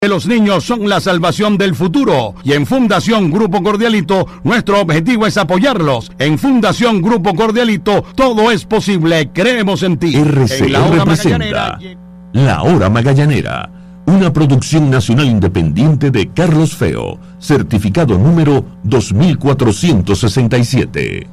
Que los niños son la salvación del futuro y en Fundación Grupo Cordialito nuestro objetivo es apoyarlos. En Fundación Grupo Cordialito todo es posible, creemos en ti. RCR presenta La Hora Magallanera, una producción nacional independiente de Carlos Feo, certificado número 2467.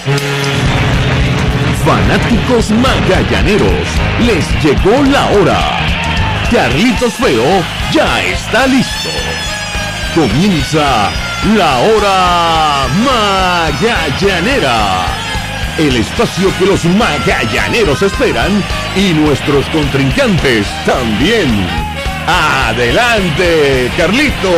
Fanáticos magallaneros, les llegó la hora. Carlitos Feo ya está listo. Comienza La Hora Magallanera, el espacio que los magallaneros esperan y nuestros contrincantes también. ¡Adelante, Carlito!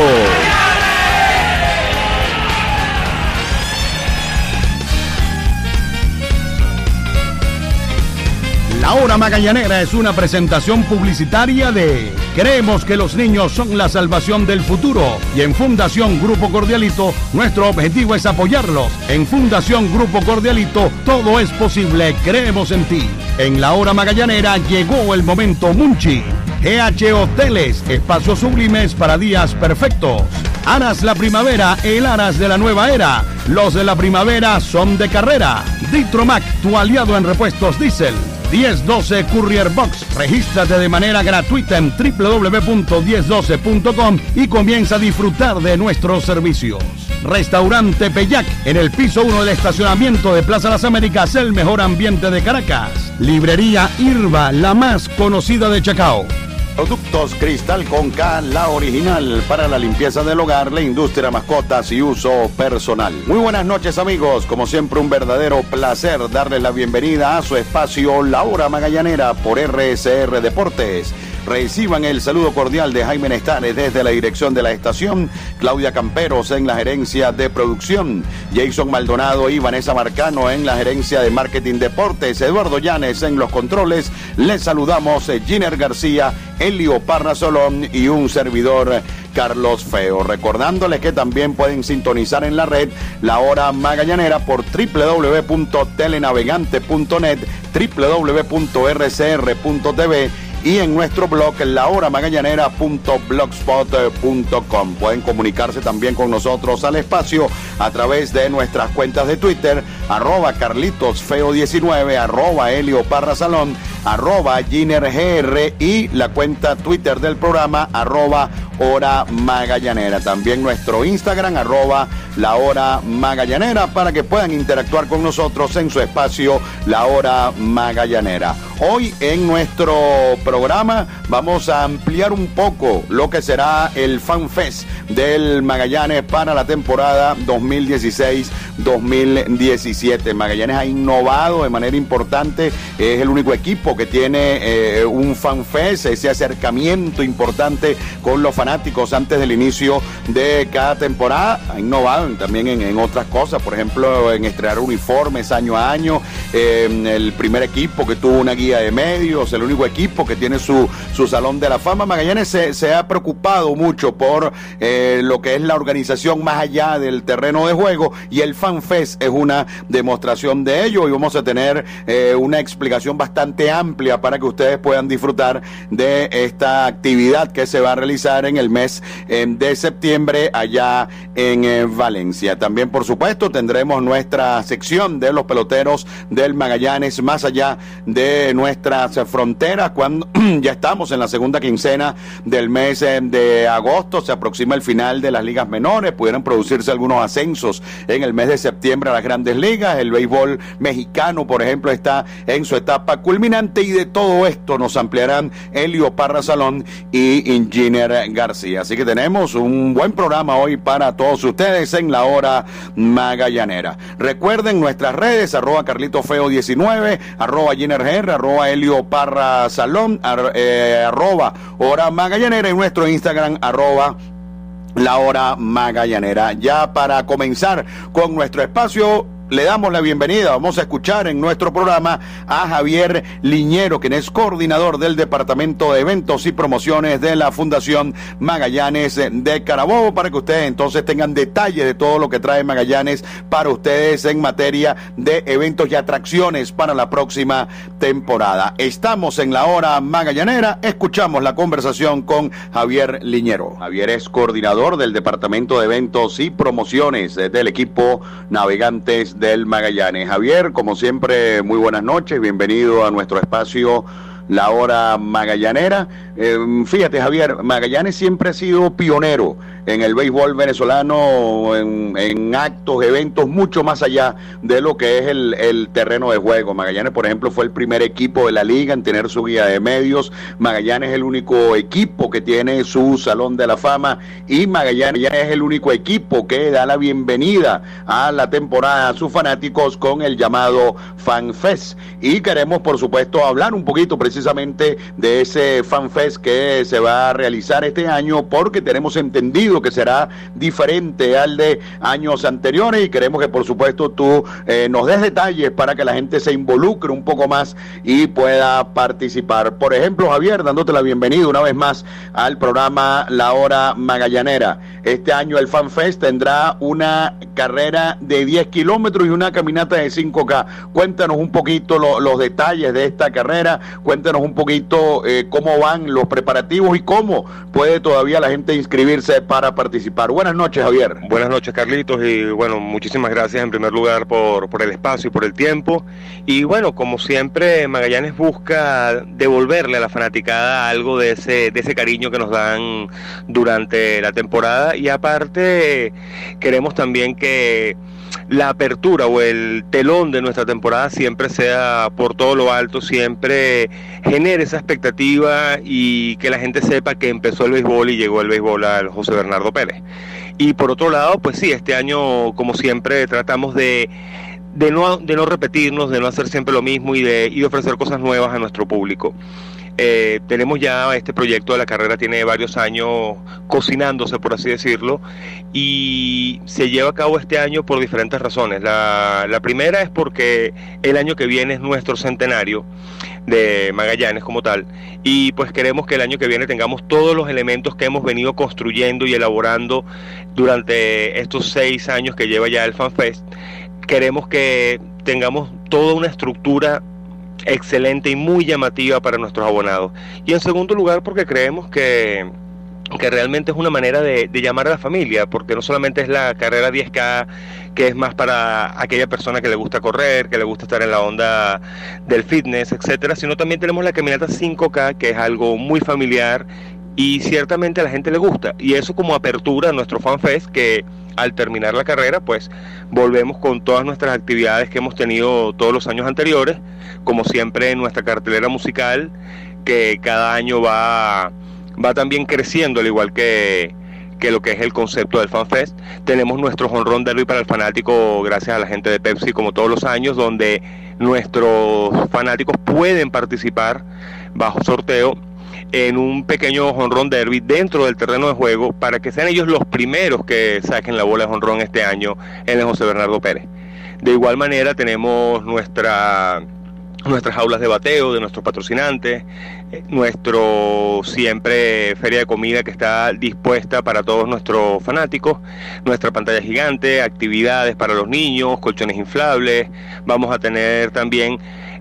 La Hora Magallanera es una presentación publicitaria de Creemos que los niños son la salvación del futuro y en Fundación Grupo Cordialito nuestro objetivo es apoyarlos. En Fundación Grupo Cordialito todo es posible, creemos en ti. En La Hora Magallanera llegó el momento Munchi. GH Hoteles, espacios sublimes para días perfectos. Aras la primavera, el Aras de la nueva era. Los de la primavera son de carrera. Ditromac, tu aliado en repuestos diésel. 1012 Courier Box. Regístrate de manera gratuita en www.1012.com y comienza a disfrutar de nuestros servicios. Restaurante Peyac, en el piso 1 del estacionamiento de Plaza Las Américas, el mejor ambiente de Caracas. Librería Irba, la más conocida de Chacao. Productos Cristal con K, la original para la limpieza del hogar, la industria, mascotas y uso personal. Muy buenas noches, amigos. Como siempre, un verdadero placer darles la bienvenida a su espacio La Hora Magallanera por RCR Deportes. Reciban el saludo cordial de Jaime Nestares desde la dirección de la estación, Claudia Camperos en la gerencia de producción, Jason Maldonado y Vanessa Marcano en la gerencia de marketing deportes, Eduardo Llanes en los controles. Les saludamos Giner García, Elio Parra Solón y un servidor, Carlos Feo. Recordándoles que también pueden sintonizar en la red La Hora Magallanera por www.telenavegante.net, www.rcr.tv y en nuestro blog lahoramagallanera.blogspot.com. Pueden comunicarse también con nosotros al espacio a través de nuestras cuentas de Twitter, @CarlitosFeo19, @ElioParraSalón, @GinerGR y la cuenta Twitter del programa, @Hora Magallanera. También nuestro Instagram, La Hora Magallanera, para que puedan interactuar con nosotros en su espacio La Hora Magallanera. Hoy en nuestro programa vamos a ampliar un poco lo que será el Fan Fest del Magallanes para la temporada 2016-2017. Magallanes ha innovado de manera importante, es el único equipo que tiene un Fan Fest, ese acercamiento importante con los fanáticos antes del inicio de cada temporada. Ha innovado también en otras cosas, por ejemplo en estrenar uniformes año a año, el primer equipo que tuvo una guía de medios, el único equipo que tiene su Salón de la Fama. Magallanes se ha preocupado mucho por lo que es la organización más allá del terreno de juego, y el Fan Fest es una demostración de ello, y vamos a tener una explicación bastante amplia para que ustedes puedan disfrutar de esta actividad que se va a realizar en el mes de septiembre allá en Valencia. También, por supuesto, tendremos nuestra sección de los peloteros del Magallanes más allá de nuestras fronteras, cuando ya estamos en la segunda quincena del mes de agosto. Se aproxima el final de las ligas menores, pudieran producirse algunos ascensos en el mes de septiembre a las grandes ligas. El béisbol mexicano, por ejemplo, está en su etapa culminante, y de todo esto nos ampliarán Elio Parra Salón y Giner García. Así que tenemos un buen programa hoy para todos ustedes en La Hora Magallanera. Recuerden nuestras redes, @CarlitosFeo19, @GinerGR, @Elio Parra Salón, @Hora Magallanera, y nuestro Instagram, @La Hora Magallanera. Ya para comenzar con nuestro espacio, le damos la bienvenida, vamos a escuchar en nuestro programa a Javier Liñero, quien es coordinador del Departamento de Eventos y Promociones de la Fundación Magallanes de Carabobo, para que ustedes entonces tengan detalles de todo lo que trae Magallanes para ustedes en materia de eventos y atracciones para la próxima temporada. Estamos en la hora magallanera, escuchamos la conversación con Javier Liñero. Javier es coordinador del Departamento de Eventos y Promociones del equipo Navegantes del Magallanes. Javier, como siempre, muy buenas noches, bienvenido a nuestro espacio La Hora Magallanera. Fíjate, Javier, Magallanes siempre ha sido pionero en el béisbol venezolano, en actos, eventos mucho más allá de lo que es el terreno de juego. Magallanes, por ejemplo, fue el primer equipo de la liga en tener su guía de medios. Magallanes es el único equipo que tiene su Salón de la Fama, y Magallanes es el único equipo que da la bienvenida a la temporada a sus fanáticos con el llamado Fan Fest. Y queremos, por supuesto, hablar un poquito precisamente de ese Fan Fest que se va a realizar este año, porque tenemos entendido que será diferente al de años anteriores, y queremos que por supuesto tú nos des detalles para que la gente se involucre un poco más y pueda participar. Por ejemplo, Javier, dándote la bienvenida una vez más al programa La Hora Magallanera. Este año el Fan Fest tendrá una carrera de 10 kilómetros y una caminata de 5K. Cuéntanos un poquito los detalles de esta carrera, cuéntanos un poquito cómo van los preparativos y cómo puede todavía la gente inscribirse para participar. Buenas noches, Javier. Buenas noches, Carlitos, y bueno, muchísimas gracias en primer lugar por el espacio y por el tiempo. Y bueno, como siempre, Magallanes busca devolverle a la fanaticada algo de ese cariño que nos dan durante la temporada, y aparte queremos también que la apertura o el telón de nuestra temporada siempre sea por todo lo alto, siempre genere esa expectativa y que la gente sepa que empezó el béisbol y llegó el béisbol al José Bernardo Pérez. Y por otro lado, pues sí, este año, como siempre, tratamos de no repetirnos, de no hacer siempre lo mismo y de ofrecer cosas nuevas a nuestro público. Tenemos ya este proyecto de la carrera, tiene varios años cocinándose, por así decirlo, y se lleva a cabo este año por diferentes razones. La primera es porque el año que viene es nuestro centenario de Magallanes como tal, y pues queremos que el año que viene tengamos todos los elementos que hemos venido construyendo y elaborando durante estos 6 años que lleva ya el Fan Fest. Queremos que tengamos toda una estructura excelente y muy llamativa para nuestros abonados. Y en segundo lugar, porque creemos que realmente es una manera de llamar a la familia, porque no solamente es la carrera 10K, que es más para aquella persona que le gusta correr, que le gusta estar en la onda del fitness, etcétera, sino también tenemos la caminata 5K, que es algo muy familiar y ciertamente a la gente le gusta, y eso como apertura a nuestro Fan Fest, que al terminar la carrera pues volvemos con todas nuestras actividades que hemos tenido todos los años anteriores, como siempre en nuestra cartelera musical, que cada año va también creciendo, al igual que lo que es el concepto del Fan Fest. Tenemos nuestro Home Run Derby para el fanático, gracias a la gente de Pepsi, como todos los años, donde nuestros fanáticos pueden participar bajo sorteo en un pequeño jonrón derby dentro del terreno de juego, para que sean ellos los primeros que saquen la bola de jonrón este año en el José Bernardo Pérez. De igual manera tenemos nuestras jaulas de bateo de nuestros patrocinantes, nuestro siempre feria de comida que está dispuesta para todos nuestros fanáticos, nuestra pantalla gigante, actividades para los niños, colchones inflables. Vamos a tener también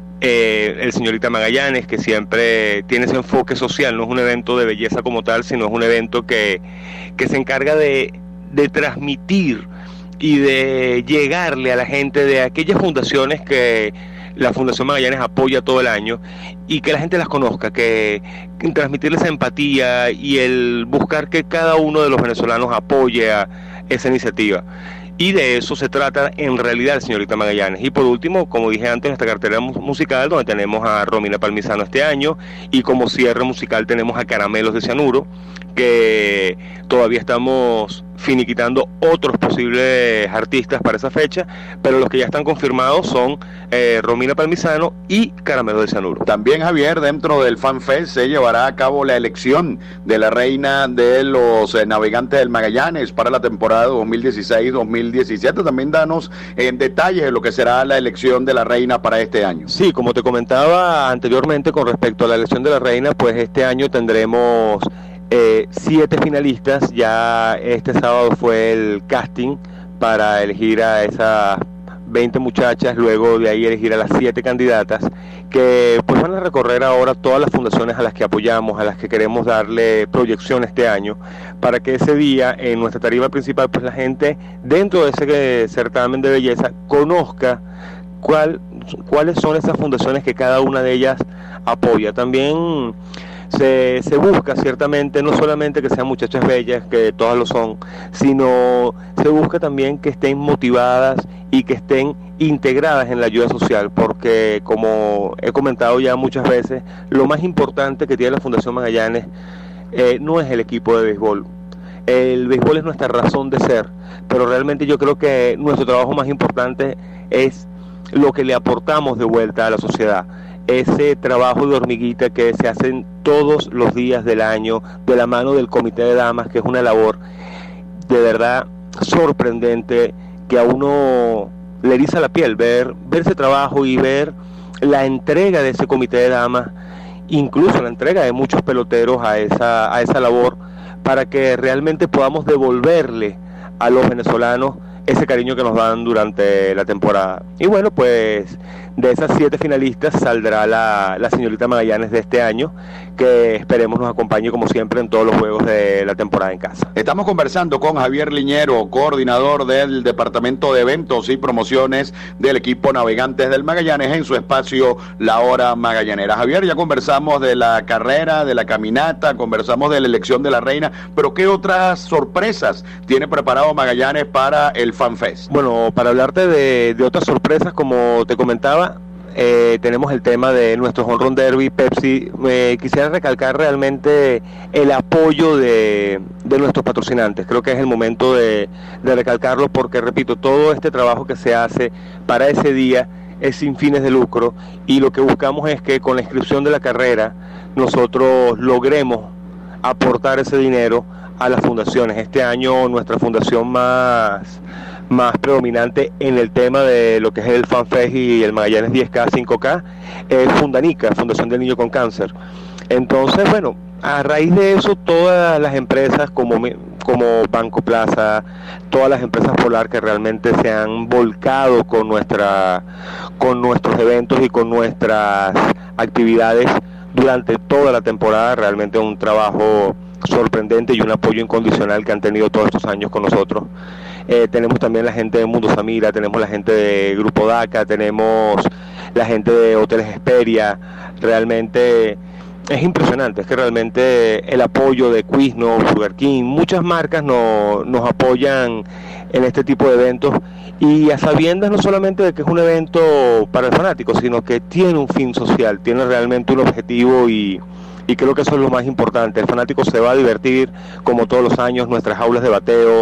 el Señorita Magallanes, que siempre tiene ese enfoque social, no es un evento de belleza como tal, sino es un evento que se encarga de transmitir y de llegarle a la gente de aquellas fundaciones que la Fundación Magallanes apoya todo el año, y que la gente las conozca, que transmitirles esa empatía y el buscar que cada uno de los venezolanos apoye a esa iniciativa. Y de eso se trata en realidad, Señorita Magallanes. Y por último, como dije antes, nuestra cartera musical, donde tenemos a Romina Palmisano este año, y como cierre musical tenemos a Caramelos de Cianuro, que todavía estamos finiquitando otros posibles artistas para esa fecha, pero los que ya están confirmados son Romina Palmisano y Caramelo de Cianuro. También, Javier, dentro del FanFest se llevará a cabo la elección de la reina de los navegantes del Magallanes para la temporada 2016-2017. También danos detalles de lo que será la elección de la reina para este año. Sí, como te comentaba anteriormente con respecto a la elección de la reina, pues este año tendremos 7 finalistas. Ya este sábado fue el casting para elegir a esas 20 muchachas, luego de ahí elegir a las 7 candidatas que pues van a recorrer ahora todas las fundaciones a las que apoyamos, a las que queremos darle proyección este año, para que ese día en nuestra tarima principal pues la gente dentro de ese certamen de belleza conozca cuáles son esas fundaciones que cada una de ellas apoya. También se busca ciertamente no solamente que sean muchachas bellas, que todas lo son, sino se busca también que estén motivadas y que estén integradas en la ayuda social, porque como he comentado ya muchas veces, lo más importante que tiene la Fundación Magallanes no es el equipo de béisbol. El béisbol es nuestra razón de ser, pero realmente yo creo que nuestro trabajo más importante es lo que le aportamos de vuelta a la sociedad. Ese trabajo de hormiguita que se hacen todos los días del año de la mano del Comité de Damas, que es una labor de verdad sorprendente, que a uno le eriza la piel ver ese trabajo y ver la entrega de ese Comité de Damas, incluso la entrega de muchos peloteros a esa labor, para que realmente podamos devolverle a los venezolanos ese cariño que nos dan durante la temporada. Y bueno, pues de esas 7 finalistas saldrá la señorita Magallanes de este año, que esperemos nos acompañe como siempre en todos los juegos de la temporada en casa. Estamos conversando con Javier Liñero, coordinador del Departamento de Eventos y Promociones del equipo Navegantes del Magallanes, en su espacio La Hora Magallanera. Javier, ya conversamos de la carrera, de la caminata, conversamos de la elección de la reina, pero ¿qué otras sorpresas tiene preparado Magallanes para el FanFest? Bueno, para hablarte de otras sorpresas, como te comentaba, tenemos el tema de nuestro Home Run Derby Pepsi. Quisiera recalcar realmente el apoyo de nuestros patrocinantes. Creo que es el momento de recalcarlo, porque repito, todo este trabajo que se hace para ese día es sin fines de lucro, y lo que buscamos es que con la inscripción de la carrera nosotros logremos aportar ese dinero a las fundaciones. Este año nuestra fundación más predominante en el tema de lo que es el FanFest y el Magallanes 10K, 5K, es Fundanica, Fundación del Niño con Cáncer. Entonces, bueno, a raíz de eso, todas las empresas como Banco Plaza, todas las empresas Polar que realmente se han volcado con nuestros eventos y con nuestras actividades durante toda la temporada, realmente un trabajo sorprendente y un apoyo incondicional que han tenido todos estos años con nosotros. Tenemos también la gente de Mundo Samira, tenemos la gente de Grupo DACA, tenemos la gente de Hoteles Hesperia. Realmente es impresionante, es que realmente el apoyo de Quizno, Sugar King, muchas marcas nos apoyan en este tipo de eventos, y a sabiendas no solamente de que es un evento para el fanático, sino que tiene un fin social, tiene realmente un objetivo, y creo que eso es lo más importante. El fanático se va a divertir como todos los años, nuestras jaulas de bateo,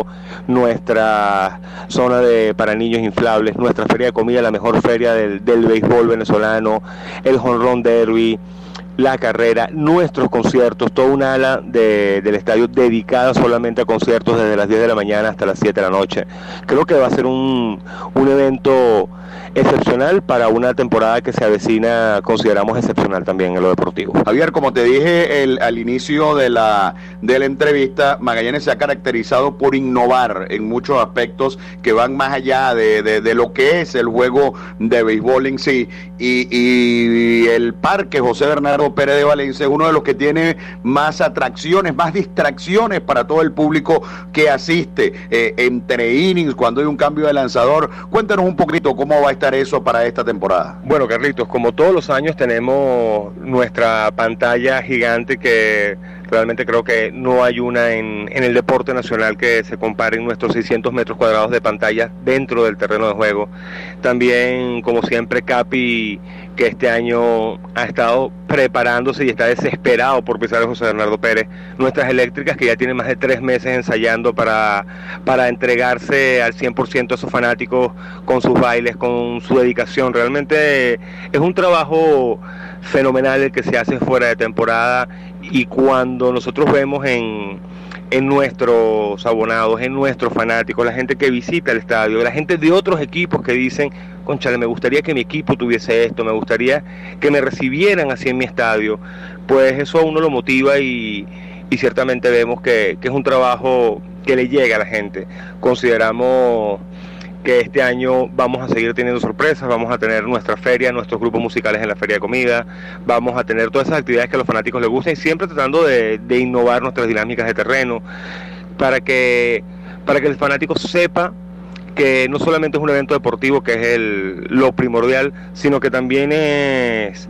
nuestra zona para niños inflables, nuestra feria de comida, la mejor feria del béisbol venezolano, el Home Run Derby, la carrera, nuestros conciertos, toda una ala del estadio dedicada solamente a conciertos desde las 10 de la mañana hasta las 7 de la noche. Creo que va a ser un evento excepcional para una temporada que se avecina, consideramos excepcional también en lo deportivo. Javier, como te dije al inicio de la entrevista, Magallanes se ha caracterizado por innovar en muchos aspectos que van más allá de lo que es el juego de béisbol en sí, y el Parque José Bernardo Pérez de Valencia es uno de los que tiene más atracciones, más distracciones para todo el público que asiste, entre innings, cuando hay un cambio de lanzador. Cuéntanos un poquito cómo va a estar eso para esta temporada. Bueno, Carlitos, como todos los años tenemos nuestra pantalla gigante, que realmente creo que no hay una en el deporte nacional que se compare en nuestros 600 metros cuadrados de pantalla dentro del terreno de juego. También, como siempre, Capi que este año ha estado preparándose y está desesperado por pisar a José Bernardo Pérez. Nuestras eléctricas, que ya tienen más de 3 meses ensayando para entregarse al 100% a sus fanáticos con sus bailes, con su dedicación. Realmente es un trabajo fenomenal el que se hace fuera de temporada, y cuando nosotros vemos en nuestros abonados, en nuestros fanáticos, la gente que visita el estadio, la gente de otros equipos que dicen, cónchale, me gustaría que mi equipo tuviese esto, me gustaría que me recibieran así en mi estadio, pues eso a uno lo motiva y ciertamente vemos que es un trabajo que le llega a la gente. Consideramos que este año vamos a seguir teniendo sorpresas, vamos a tener nuestra feria, nuestros grupos musicales en la feria de comida, vamos a tener todas esas actividades que a los fanáticos les gustan, y siempre tratando de innovar nuestras dinámicas de terreno, para que el fanático sepa que no solamente es un evento deportivo, que es lo primordial, sino que también es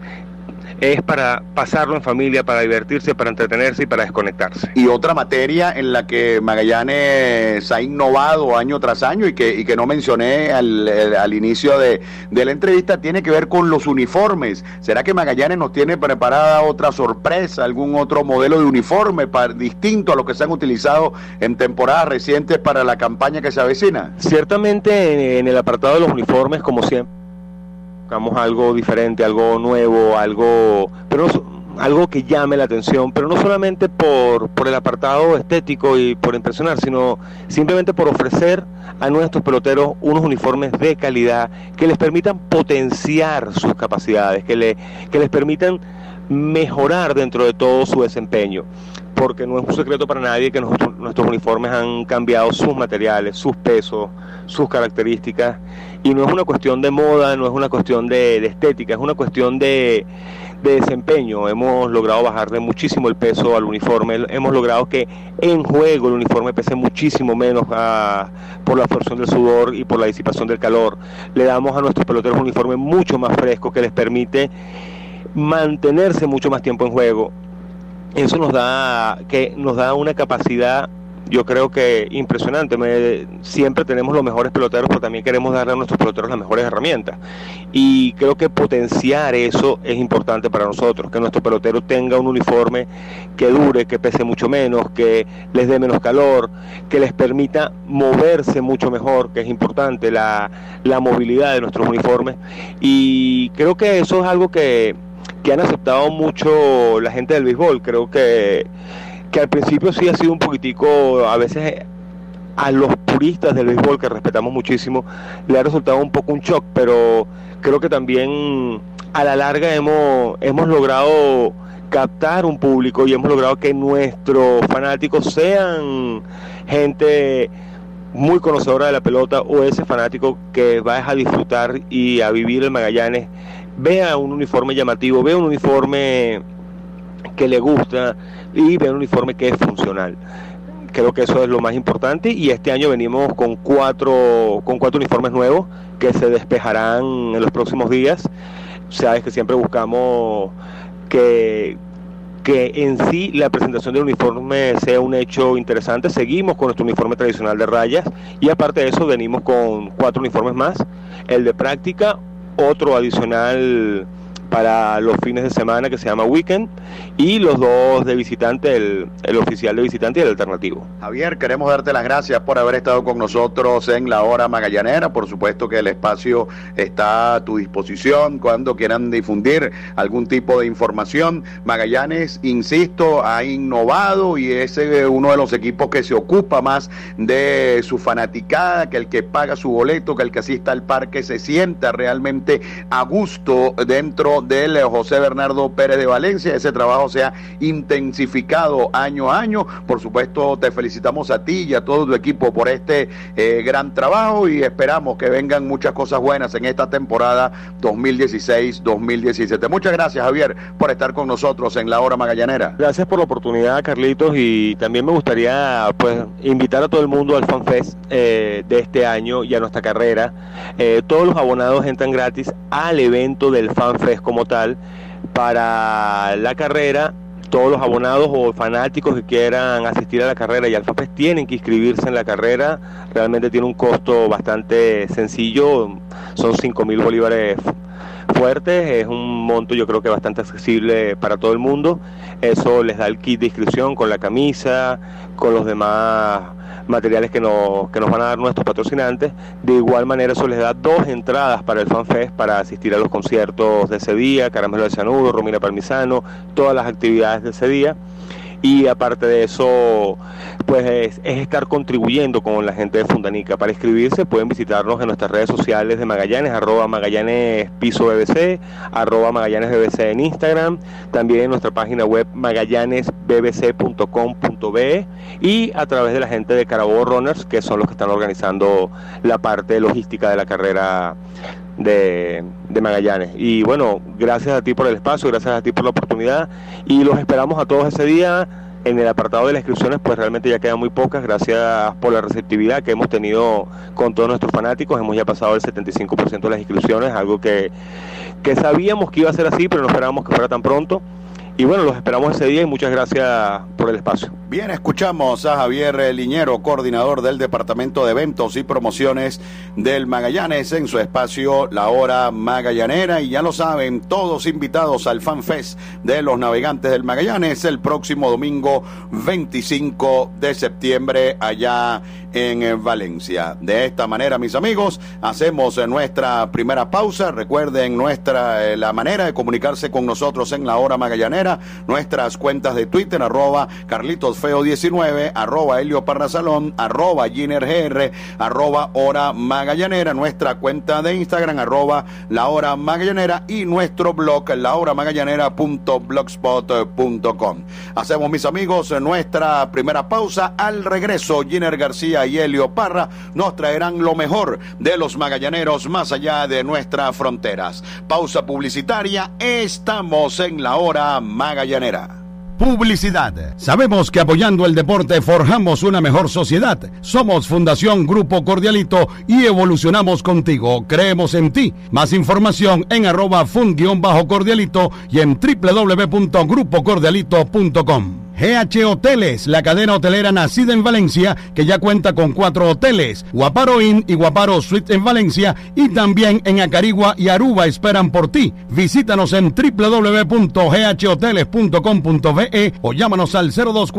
para pasarlo en familia, para divertirse, para entretenerse y para desconectarse. Y otra materia en la que Magallanes ha innovado año tras año y que no mencioné al inicio de la entrevista, tiene que ver con los uniformes. ¿Será que Magallanes nos tiene preparada otra sorpresa, algún otro modelo de uniforme distinto a lo que se han utilizado en temporadas recientes para la campaña que se avecina? Ciertamente en el apartado de los uniformes, como siempre, buscamos algo diferente, algo nuevo, algo que llame la atención, pero no solamente por el apartado estético y por impresionar, sino simplemente por ofrecer a nuestros peloteros unos uniformes de calidad que les permitan potenciar sus capacidades, que les permitan mejorar dentro de todo su desempeño, porque no es un secreto para nadie que nuestros uniformes han cambiado sus materiales, sus pesos, sus características, y no es una cuestión de moda, no es una cuestión de estética, es una cuestión de desempeño. Hemos logrado bajarle muchísimo el peso al uniforme, hemos logrado que en juego el uniforme pese muchísimo menos por la absorción del sudor y por la disipación del calor. Le damos a nuestros peloteros un uniforme mucho más fresco que les permite mantenerse mucho más tiempo en juego. Eso nos da una capacidad, yo creo que impresionante. Siempre tenemos los mejores peloteros, pero también queremos darle a nuestros peloteros las mejores herramientas, y creo que potenciar eso es importante para nosotros, que nuestro pelotero tenga un uniforme que dure, que pese mucho menos, que les dé menos calor, que les permita moverse mucho mejor, que es importante la movilidad de nuestros uniformes, y creo que eso es algo que han aceptado mucho la gente del béisbol. Creo que al principio sí ha sido un poquitico, a veces a los puristas del béisbol, que respetamos muchísimo, le ha resultado un poco un shock, pero creo que también a la larga hemos logrado captar un público y hemos logrado que nuestros fanáticos sean gente muy conocedora de la pelota, o ese fanático que va a disfrutar y a vivir el Magallanes, vea un uniforme llamativo, vea un uniforme que le gusta y vea un uniforme que es funcional. Creo que eso es lo más importante, y este año venimos con cuatro uniformes nuevos que se despejarán en los próximos días. Sabes que siempre buscamos que en sí la presentación del uniforme sea un hecho interesante. Seguimos con nuestro uniforme tradicional de rayas, y aparte de eso venimos con 4 uniformes más: el de práctica, otro adicional para los fines de semana que se llama Weekend, y los 2 de visitante, el oficial de visitante y el alternativo. Javier, queremos darte las gracias por haber estado con nosotros en La Hora Magallanera. Por supuesto que el espacio está a tu disposición cuando quieran difundir algún tipo de información. Magallanes, insisto, ha innovado y es uno de los equipos que se ocupa más de su fanaticada, que el que paga su boleto, que el que asista al parque se sienta realmente a gusto dentro del José Bernardo Pérez de Valencia. Ese trabajo se ha intensificado año a año. Por supuesto, te felicitamos a ti y a todo tu equipo por este gran trabajo, y esperamos que vengan muchas cosas buenas en esta temporada 2016-2017. Muchas gracias, Javier, por estar con nosotros en La Hora Magallanera. Gracias por la oportunidad, Carlitos, y también me gustaría invitar a todo el mundo al FanFest de este año y a nuestra carrera. Todos los abonados entran gratis al evento del FanFest como tal. Para la carrera, todos los abonados o fanáticos que quieran asistir a la carrera y al FanFest tienen que inscribirse en la carrera. Realmente tiene un costo bastante sencillo, son 5,000 bolívares fuertes, es un monto yo creo que bastante accesible para todo el mundo. Eso les da el kit de inscripción con la camisa, con los demás materiales que nos van a dar nuestros patrocinantes. De igual manera eso les da 2 entradas para el FanFest para asistir a los conciertos de ese día, Caramelo de Cianuro, Romina Parmisano, todas las actividades de ese día. Y aparte de eso, pues es estar contribuyendo con la gente de Fundanica. Para inscribirse pueden visitarnos en nuestras redes sociales de Magallanes, @MagallanesPisoBBC, @MagallanesBBC en Instagram, también en nuestra página web magallanesbbc.com.be y a través de la gente de Carabobo Runners, que son los que están organizando la parte logística de la carrera de Magallanes. Y bueno, gracias a ti por el espacio, gracias a ti por la oportunidad y los esperamos a todos ese día. En el apartado de las inscripciones pues realmente ya quedan muy pocas, gracias por la receptividad que hemos tenido con todos nuestros fanáticos. Hemos ya pasado el 75% de las inscripciones, algo que sabíamos que iba a ser así, pero no esperábamos que fuera tan pronto. Y bueno, los esperamos ese día y muchas gracias por el espacio. Bien, escuchamos a Javier Liñero, coordinador del Departamento de Eventos y Promociones del Magallanes, en su espacio La Hora Magallanera. Y ya lo saben, todos invitados al FanFest de los Navegantes del Magallanes el próximo domingo 25 de septiembre allá en Valencia. De esta manera, mis amigos, hacemos nuestra primera pausa. Recuerden la manera de comunicarse con nosotros en La Hora Magallanera, nuestras cuentas de Twitter, @CarlitosFeo19, @HelioParrasalón, @GinerGR, @Hora Magallanera, nuestra cuenta de Instagram, @La Hora Magallanera y nuestro blog, lahoramagallanera.blogspot.com. Hacemos, mis amigos, nuestra primera pausa. Al regreso, Giner García y Helio Parra nos traerán lo mejor de los magallaneros más allá de nuestras fronteras. Pausa publicitaria, estamos en La Hora Magallanera. Publicidad. Sabemos que apoyando el deporte forjamos una mejor sociedad. Somos Fundación Grupo Cordialito y evolucionamos contigo. Creemos en ti. Más información en @fund_cordialito y en www.grupocordialito.com. GH Hoteles, la cadena hotelera nacida en Valencia, que ya cuenta con 4 hoteles, Guaparo Inn y Guaparo Suite en Valencia, y también en Acarigua y Aruba esperan por ti. Visítanos en www.ghhoteles.com.be o llámanos al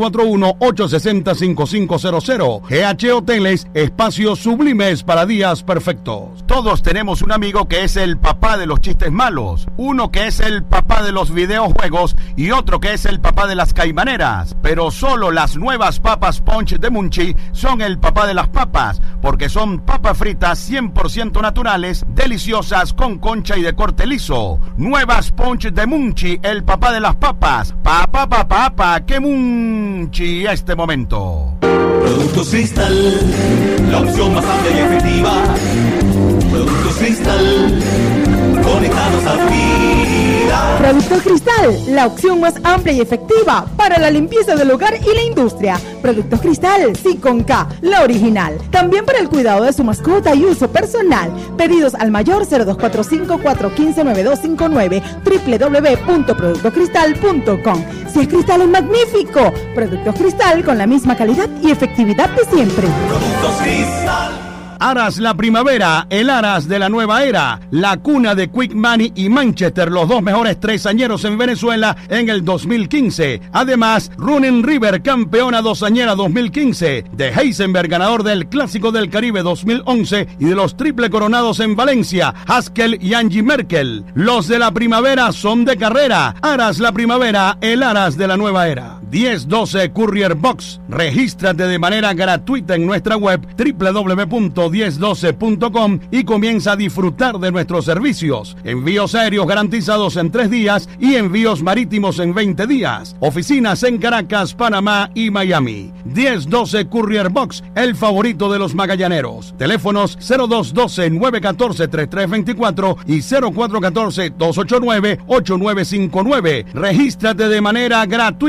0241-860-5500. GH Hoteles, espacios sublimes para días perfectos. Todos tenemos un amigo que es el papá de los chistes malos, uno que es el papá de los videojuegos y otro que es el papá de las caimaneras. Pero solo las nuevas papas Punch de Munchi son el papá de las papas, porque son papas fritas 100% naturales, deliciosas, con concha y de corte liso. Nuevas Punch de Munchi, el papá de las papas. Papá, que Munchi a este momento. Productos Cristal, la opción más amplia y efectiva. Productos Cristal, conectados a vida. Productos Cristal, la opción más amplia y efectiva para la limpieza del hogar y la industria. Productos Cristal, sí con K, la original. También para el cuidado de su mascota y uso personal. Pedidos al mayor 0245-415-9259, www.productoscristal.com. Si es cristal es magnífico. Productos Cristal con la misma calidad y efectividad de siempre. Productos Cristal. Aras la primavera, el Aras de la nueva era, la cuna de Quick Money y Manchester, los 2 mejores tresañeros en Venezuela en el 2015. Además, Running River, campeona dosañera 2015, de Heisenberg, ganador del Clásico del Caribe 2011 y de los triple coronados en Valencia, Haskell y Angie Merkel. Los de la primavera son de carrera. Aras la primavera, el Aras de la nueva era. 1012 Courier Box. Regístrate de manera gratuita en nuestra web www.1012.com y comienza a disfrutar de nuestros servicios. Envíos aéreos garantizados en 3 días y envíos marítimos en 20 días. Oficinas en Caracas, Panamá y Miami. 1012 Courier Box, el favorito de los magallaneros. Teléfonos 0212-914-3324 y 0414-289-8959. Regístrate de manera gratuita en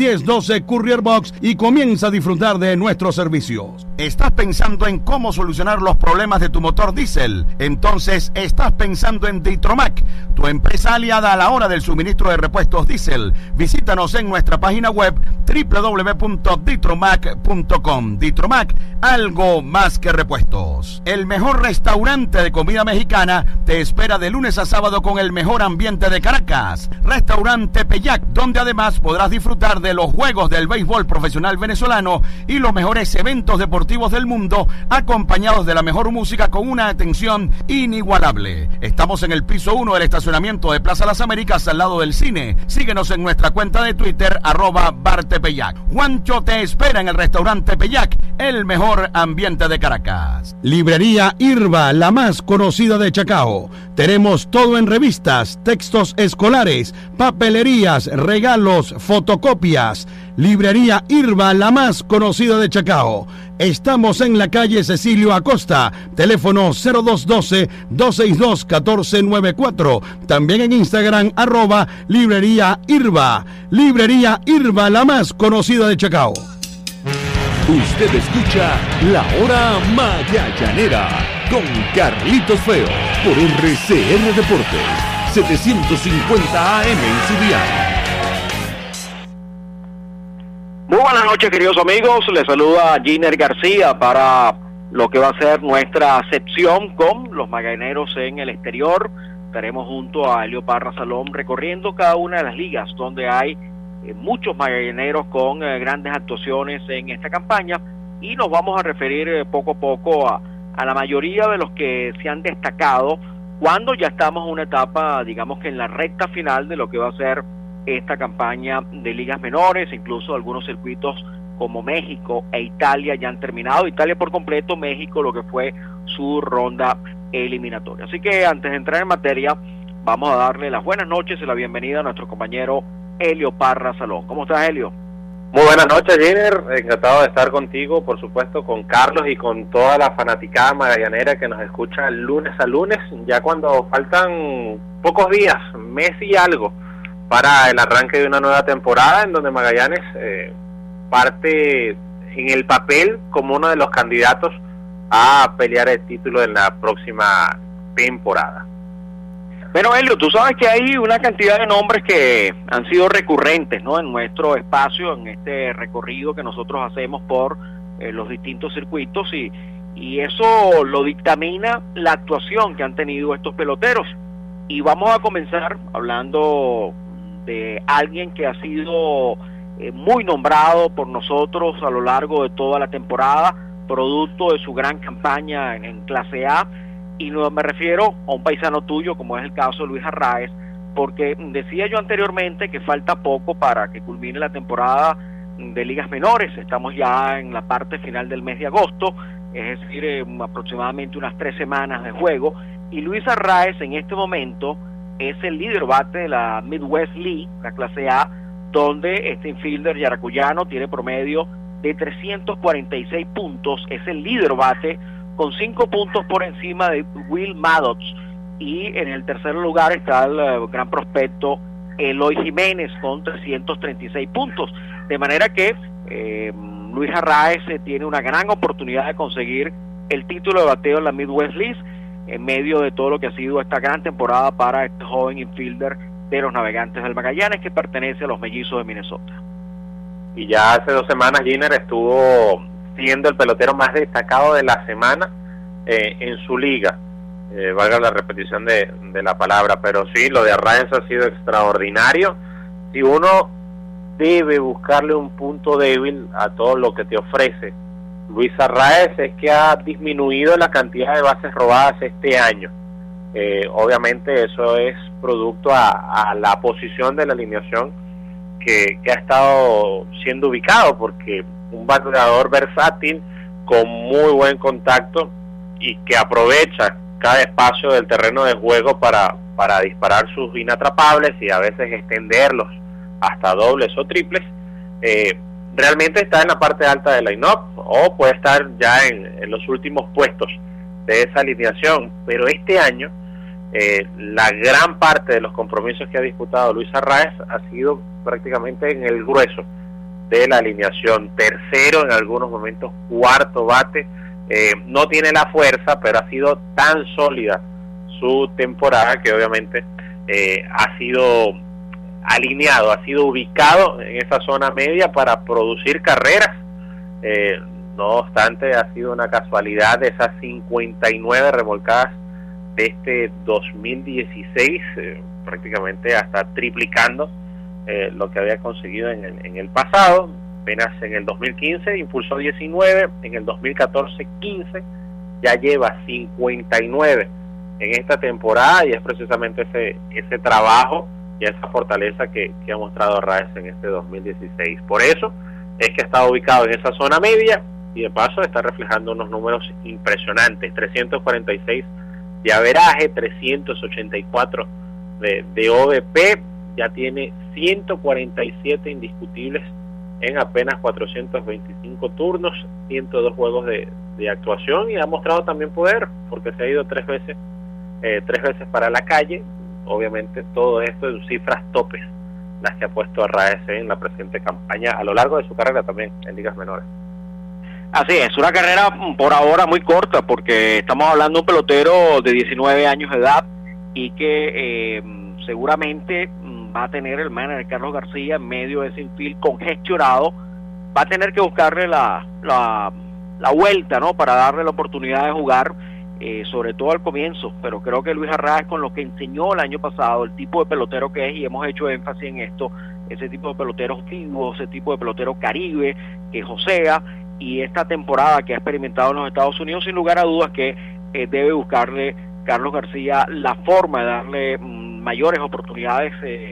1012 Courier Box y comienza a disfrutar de nuestros servicios. ¿Estás pensando en cómo solucionar los problemas de tu motor diésel? Entonces estás pensando en Ditromac, tu empresa aliada a la hora del suministro de repuestos diésel. Visítanos en nuestra página web www.ditromac.com. Ditromac, algo más que repuestos. El mejor restaurante de comida mexicana te espera de lunes a sábado con el mejor ambiente de Caracas. Restaurante Tepeyac, donde además podrás disfrutar de los juegos del béisbol profesional venezolano y los mejores eventos deportivos del mundo, acompañados de la mejor música con una atención inigualable. Estamos en el piso 1 del estacionamiento de Plaza Las Américas, al lado del cine. Síguenos en nuestra cuenta de Twitter, @bartepeyac. Juancho te espera en el restaurante Tepeyac, el mejor ambiente de Caracas. Librería Irba, la más conocida de Chacao. Tenemos todo en revistas, textos escolares, papelerías, regalos, fotocopias. Librería Irba, la más conocida de Chacao. Estamos en la calle Cecilio Acosta, teléfono 0212-262-1494. También en Instagram, @Librería Irba. Librería Irba, la más conocida de Chacao. Usted escucha La Hora Magallanera con Carlitos Feo por RCN Deportes, 750 AM en su dial. Muy buenas noches, queridos amigos. Les saluda Giner García para lo que va a ser nuestra sección con los magallaneros en el exterior. Estaremos junto a Helio Parra Salón recorriendo cada una de las ligas donde hay muchos magallaneros con grandes actuaciones en esta campaña, y nos vamos a referir poco a poco a la mayoría de los que se han destacado cuando ya estamos en una etapa, digamos que en la recta final de lo que va a ser esta campaña de ligas menores. Incluso algunos circuitos como México e Italia ya han terminado. Italia por completo, México lo que fue su ronda eliminatoria. Así que antes de entrar en materia, vamos a darle las buenas noches y la bienvenida a nuestro compañero Helio Parra Salón. ¿Cómo estás, Helio? Muy buenas noches, Giner. Encantado de estar contigo, por supuesto, con Carlos y con toda la fanaticada magallanera que nos escucha lunes a lunes, ya cuando faltan pocos días, mes y algo, para el arranque de una nueva temporada en donde Magallanes parte en el papel como uno de los candidatos a pelear el título en la próxima temporada. Bueno, Helio, tú sabes que hay una cantidad de nombres que han sido recurrentes, ¿no?, en nuestro espacio, en este recorrido que nosotros hacemos por los distintos circuitos, y eso lo dictamina la actuación que han tenido estos peloteros. Y vamos a comenzar hablando de alguien que ha sido muy nombrado por nosotros a lo largo de toda la temporada, producto de su gran campaña en Clase A. Y no me refiero a un paisano tuyo, como es el caso de Luis Arraez, porque decía yo anteriormente que falta poco para que culmine la temporada de ligas menores. Estamos ya en la parte final del mes de agosto, es decir, aproximadamente unas 3 semanas de juego, y Luis Arraez en este momento es el líder bate de la Midwest League, la Clase A, donde este infielder yaracuyano tiene promedio de 346 puntos, es el líder bate con 5 puntos por encima de Will Maddox, y en el tercer lugar está el gran prospecto Eloy Jiménez con 336 puntos, de manera que Luis Arraez tiene una gran oportunidad de conseguir el título de bateo en la Midwest League en medio de todo lo que ha sido esta gran temporada para este joven infielder de los Navegantes del Magallanes, que pertenece a los Mellizos de Minnesota. Y ya hace 2 semanas Giner estuvo siendo el pelotero más destacado de la semana en su liga, valga la repetición de la palabra, pero sí, lo de Arraez ha sido extraordinario. Si uno debe buscarle un punto débil a todo lo que te ofrece Luis Arraez, es que ha disminuido la cantidad de bases robadas este año. Obviamente eso es producto a la posición de la alineación que ha estado siendo ubicado, porque un bateador versátil con muy buen contacto y que aprovecha cada espacio del terreno de juego para disparar sus inatrapables y a veces extenderlos hasta dobles o triples, realmente está en la parte alta del line-up, o puede estar ya en los últimos puestos de esa alineación. Pero este año la gran parte de los compromisos que ha disputado Luis Arraez ha sido prácticamente en el grueso de la alineación, tercero, en algunos momentos cuarto bate. No tiene la fuerza, pero ha sido tan sólida su temporada que obviamente ha sido alineado, ha sido ubicado en esa zona media para producir carreras. No obstante, ha sido una casualidad de esas 59 remolcadas de este 2016, prácticamente hasta triplicando lo que había conseguido en el pasado. Apenas en el 2015 impulsó 19, en el 2014 15, ya lleva 59 en esta temporada, y es precisamente ese trabajo y esa fortaleza que ha mostrado Arraez en este 2016. Por eso es que está ubicado en esa zona media, y de paso está reflejando unos números impresionantes: 346 de averaje, 384 de OVP, ya tiene 147 indiscutibles en apenas 425 turnos, 102 juegos de actuación, y ha mostrado también poder, porque se ha ido tres veces para la calle. Obviamente todo esto en cifras topes, las que ha puesto Arraez en la presente campaña a lo largo de su carrera también en ligas menores. Así es, una carrera por ahora muy corta, porque estamos hablando de un pelotero de 19 años de edad y que seguramente va a tener el manager Carlos García en medio de ese infield congestionado, va a tener que buscarle la vuelta, ¿no?, para darle la oportunidad de jugar, sobre todo al comienzo. Pero creo que Luis Arraez, con lo que enseñó el año pasado, el tipo de pelotero que es, y hemos hecho énfasis en esto, ese tipo de peloteros vivos, ese tipo de pelotero caribe que josea, y esta temporada que ha experimentado en los Estados Unidos, sin lugar a dudas que debe buscarle Carlos García la forma de darle mayores oportunidades,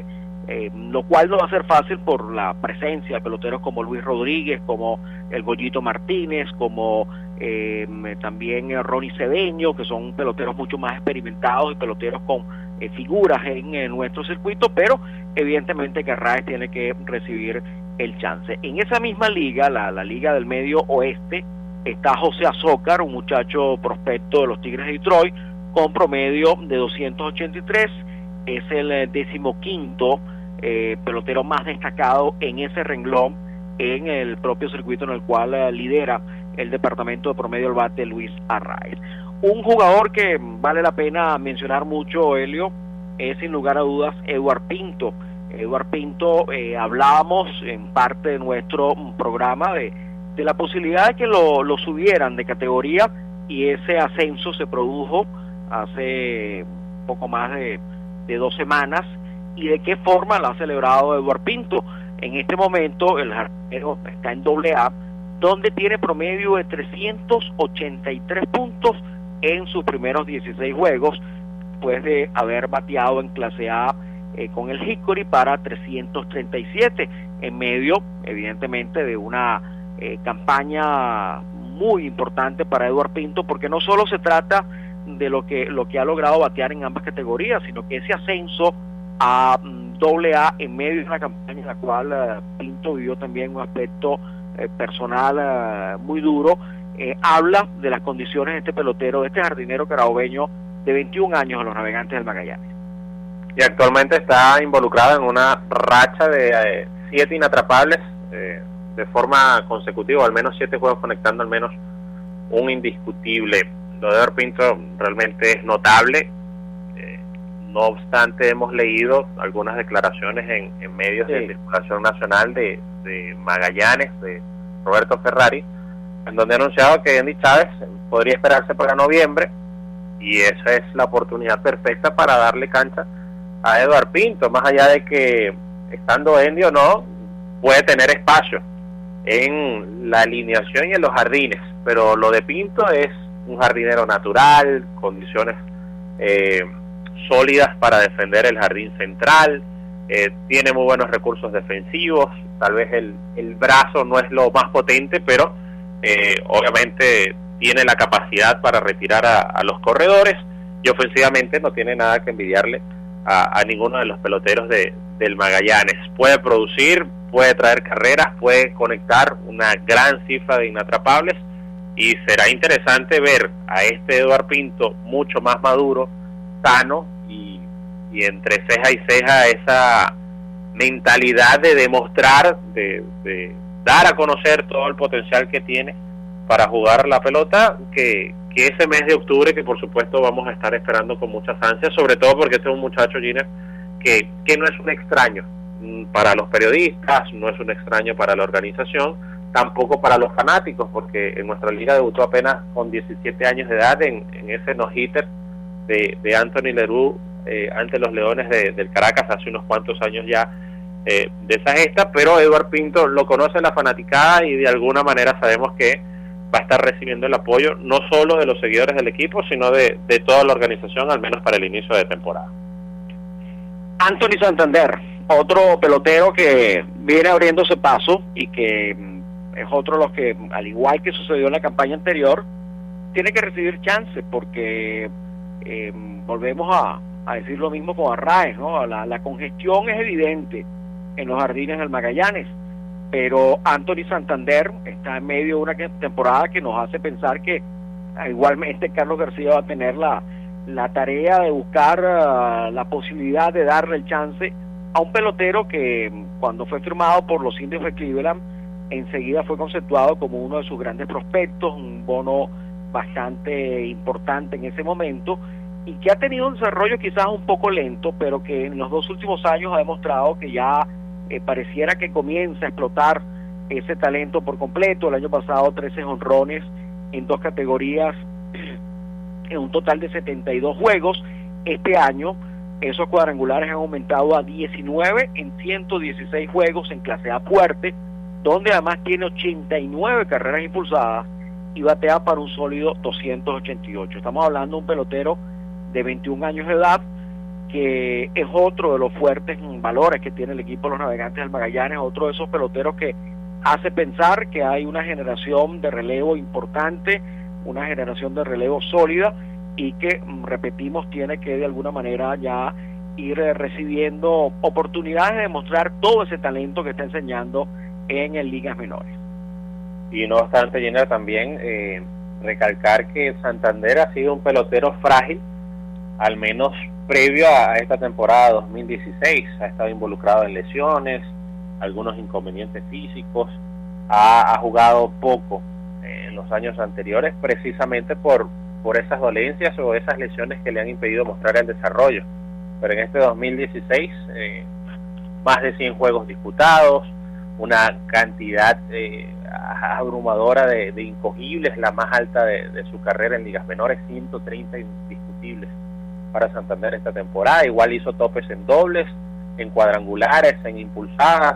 lo cual no va a ser fácil por la presencia de peloteros como Luis Rodríguez, como el Goyito Martínez, como también Ronnie Cedeño, que son peloteros mucho más experimentados y peloteros con figuras en nuestro circuito, pero evidentemente que Arraez tiene que recibir el chance. En esa misma liga, la liga del medio oeste, está José Azócar, un muchacho prospecto de los Tigres de Detroit, con promedio de 283, es el 15º pelotero más destacado en ese renglón en el propio circuito en el cual lidera el departamento de promedio al bate Luis Arraez. Un jugador que vale la pena mencionar mucho, Helio, es sin lugar a dudas Eduard Pinto. Eduard Pinto, hablábamos en parte de nuestro programa de la posibilidad de que lo subieran de categoría, y ese ascenso se produjo hace poco más de 2 semanas. ¿Y de qué forma lo ha celebrado Eduard Pinto? En este momento el jardinero está en AA, donde tiene promedio de 383 puntos en sus primeros 16 juegos, después de haber bateado en clase A con el Hickory para 337, en medio evidentemente de una campaña muy importante para Eduard Pinto, porque no solo se trata de lo que ha logrado batear en ambas categorías, sino que ese ascenso a AA en medio de una campaña en la cual Pinto vivió también un aspecto personal muy duro, habla de las condiciones de este pelotero, de este jardinero carabobeño de 21 años en los Navegantes del Magallanes. Y actualmente está involucrado en una racha de 7 inatrapables de forma consecutiva, al menos 7 juegos conectando al menos un indiscutible. Lo de Eduard Pinto realmente es notable. No obstante, hemos leído algunas declaraciones en medios de circulación nacional de Magallanes, de Roberto Ferrari, en donde ha anunciado que Endy Chávez podría esperarse para noviembre, y esa es la oportunidad perfecta para darle cancha a Eduard Pinto, más allá de que estando Endy o no, puede tener espacio en la alineación y en los jardines, pero lo de Pinto es un jardinero natural, condiciones sólidas para defender el jardín central, tiene muy buenos recursos defensivos, tal vez el brazo no es lo más potente, pero obviamente tiene la capacidad para retirar a los corredores, y ofensivamente no tiene nada que envidiarle a ninguno de los peloteros del Magallanes. Puede producir, puede traer carreras, puede conectar una gran cifra de inatrapables, y será interesante ver a este Eduard Pinto mucho más maduro, sano, y entre ceja y ceja esa mentalidad de demostrar, de dar a conocer todo el potencial que tiene para jugar la pelota, que ese mes de octubre, que por supuesto vamos a estar esperando con muchas ansias, sobre todo porque este es un muchacho, Giner, que no es un extraño para los periodistas, no es un extraño para la organización, tampoco para los fanáticos, porque en nuestra liga debutó apenas con 17 años de edad en ese no-hitter de Anthony Leroux ante los Leones del Caracas hace unos cuantos años ya de esa gesta, pero Eduard Pinto lo conoce la fanaticada y de alguna manera sabemos que va a estar recibiendo el apoyo no solo de los seguidores del equipo, sino de toda la organización, al menos para el inicio de temporada. Anthony Santander, otro pelotero que viene abriéndose paso y que es otro de los que, al igual que sucedió en la campaña anterior, tiene que recibir chance, porque volvemos a decir lo mismo con Arraez, ¿no? La congestión es evidente en los jardines del Magallanes, pero Anthony Santander está en medio de una temporada que nos hace pensar que igualmente Carlos García va a tener la tarea de buscar la posibilidad de darle el chance a un pelotero que cuando fue firmado por los Indios de Cleveland enseguida fue conceptuado como uno de sus grandes prospectos, un bono bastante importante en ese momento, y que ha tenido un desarrollo quizás un poco lento, pero que en los 2 últimos años ha demostrado que ya pareciera que comienza a explotar ese talento por completo. El año pasado 13 jonrones en 2 categorías en un total de 72 juegos. Este año esos cuadrangulares han aumentado a 19 en 116 juegos en clase A fuerte, donde además tiene 89 carreras impulsadas y batea para un sólido 288. Estamos hablando de un pelotero de 21 años de edad, que es otro de los fuertes valores que tiene el equipo de los Navegantes del Magallanes, otro de esos peloteros que hace pensar que hay una generación de relevo importante, una generación de relevo sólida, y que, repetimos, tiene que de alguna manera ya ir recibiendo oportunidades de demostrar todo ese talento que está enseñando en ligas menores. Y no obstante, Giner, también recalcar que Santander ha sido un pelotero frágil, al menos previo a esta temporada 2016, ha estado involucrado en lesiones, algunos inconvenientes físicos, ha jugado poco en los años anteriores, precisamente por esas dolencias o esas lesiones que le han impedido mostrar el desarrollo. Pero en este 2016, más de 100 juegos disputados, una cantidad abrumadora de incogibles, la más alta de su carrera en ligas menores, 130 indiscutibles para Santander esta temporada. Igual hizo topes en dobles, en cuadrangulares, en impulsadas,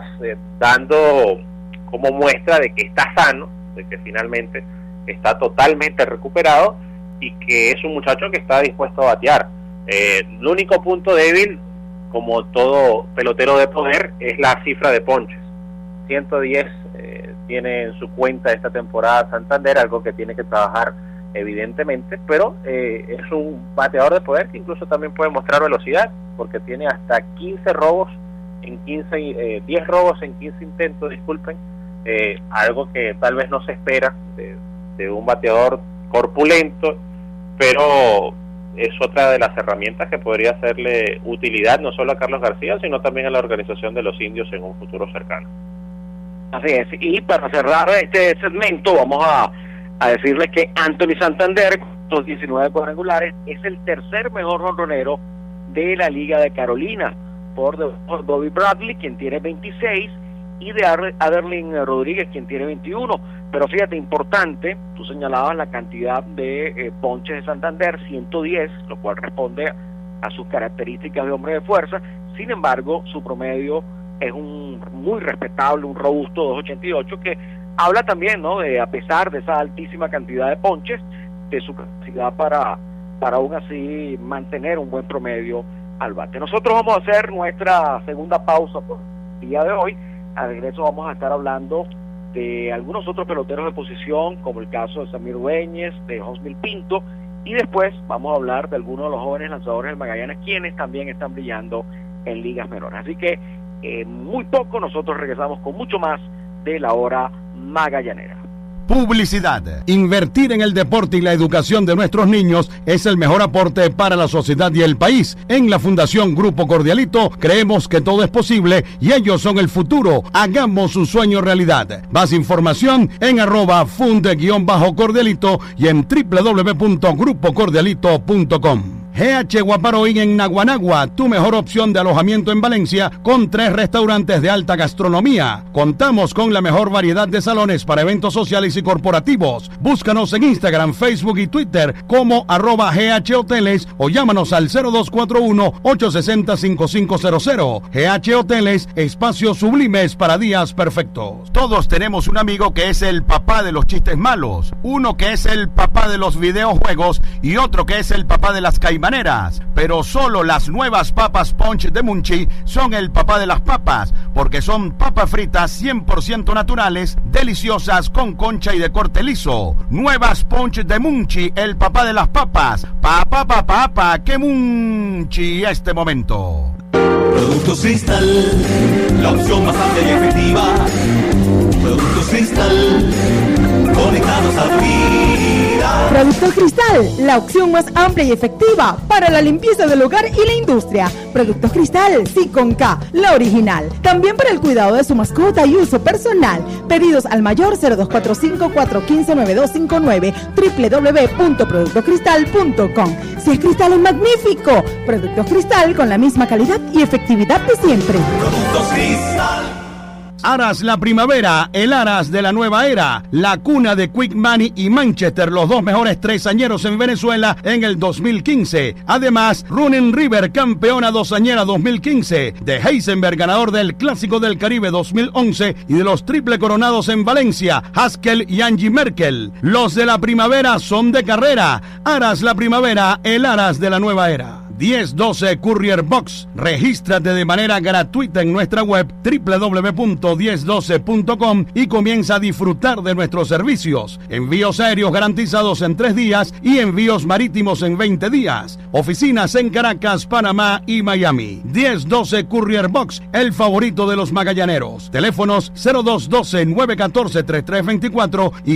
dando como muestra de que está sano, de que finalmente está totalmente recuperado y que es un muchacho que está dispuesto a batear. El único punto débil, como todo pelotero de poder, es la cifra de ponches. 110 tiene en su cuenta esta temporada Santander, algo que tiene que trabajar evidentemente, pero es un bateador de poder que incluso también puede mostrar velocidad, porque tiene hasta 15 robos en 10 robos en 15 intentos, disculpen, algo que tal vez no se espera de un bateador corpulento, pero es otra de las herramientas que podría hacerle utilidad no solo a Carlos García, sino también a la organización de los Indios en un futuro cercano. Así es, y para cerrar este segmento vamos a decirles que Anthony Santander, con los 19 cuadrangulares, es el tercer mejor jonronero de la Liga de Carolina, por Bobby Bradley, quien tiene 26, y de Aderlin Rodríguez, quien tiene 21. Pero fíjate, importante, tú señalabas la cantidad de ponches de Santander, 110, lo cual responde a sus características de hombre de fuerza. Sin embargo, su promedio es un muy respetable, un robusto 288, que habla también, ¿no?, de, a pesar de esa altísima cantidad de ponches, de su capacidad para aún así mantener un buen promedio al bate. Nosotros vamos a hacer nuestra segunda pausa por el día de hoy. Al regreso vamos a estar hablando de algunos otros peloteros de posición, como el caso de Samir Dueñez, de Josmil Pinto, y después vamos a hablar de algunos de los jóvenes lanzadores del Magallanes, quienes también están brillando en ligas menores. Así que muy poco nosotros regresamos con mucho más de La Hora Magallanera. Publicidad. Invertir en el deporte y la educación de nuestros niños es el mejor aporte para la sociedad y el país. En la Fundación Grupo Cordialito creemos que todo es posible y ellos son el futuro. Hagamos su sueño realidad. Más información en @funde_cordialito y en www.grupocordialito.com. GH Guaparoín en Naguanagua, tu mejor opción de alojamiento en Valencia, con 3 restaurantes de alta gastronomía. Contamos con la mejor variedad de salones para eventos sociales y corporativos. Búscanos en Instagram, Facebook y Twitter como @GH Hoteles o llámanos al 0241-860-5500. GH Hoteles, espacios sublimes para días perfectos. Todos tenemos un amigo que es el papá de los chistes malos, uno que es el papá de los videojuegos y otro que es el papá de las caimaneras. Pero solo las nuevas papas Punch de Munchi son el papá de las papas, porque son papas fritas 100% naturales, deliciosas, con concha y de corte liso. Nuevas Punch de Munchi, el papá de las papas. Papá, que Munchi este momento. Productos Cristal, la opción más amplia y efectiva. Productos Cristal, conectados a tu vida. Productos Cristal, la opción más amplia y efectiva para la limpieza del hogar y la industria. Productos Cristal, sí con K, la original. También para el cuidado de su mascota y uso personal. Pedidos al mayor 0245-415-9259, www.productoscristal.com. Si es cristal es magnífico. Productos Cristal con la misma calidad y efectividad de siempre. Productos Cristal. Aras la primavera, el Aras de la nueva era, la cuna de Quick Money y Manchester, los dos mejores tresañeros en Venezuela en el 2015. Además, Running River, campeona dosañera 2015, de Heisenberg, ganador del Clásico del Caribe 2011 y de los triple coronados en Valencia, Haskell y Angie Merkel. Los de la primavera son de carrera. Aras la primavera, el Aras de la nueva era. 1012 Courier Box. Regístrate de manera gratuita en nuestra web www.1012.com y comienza a disfrutar de nuestros servicios. Envíos aéreos garantizados en 3 días y envíos marítimos en 20 días. Oficinas en Caracas, Panamá y Miami. 1012 Courier Box, el favorito de los magallaneros. Teléfonos 0212-914-3324 y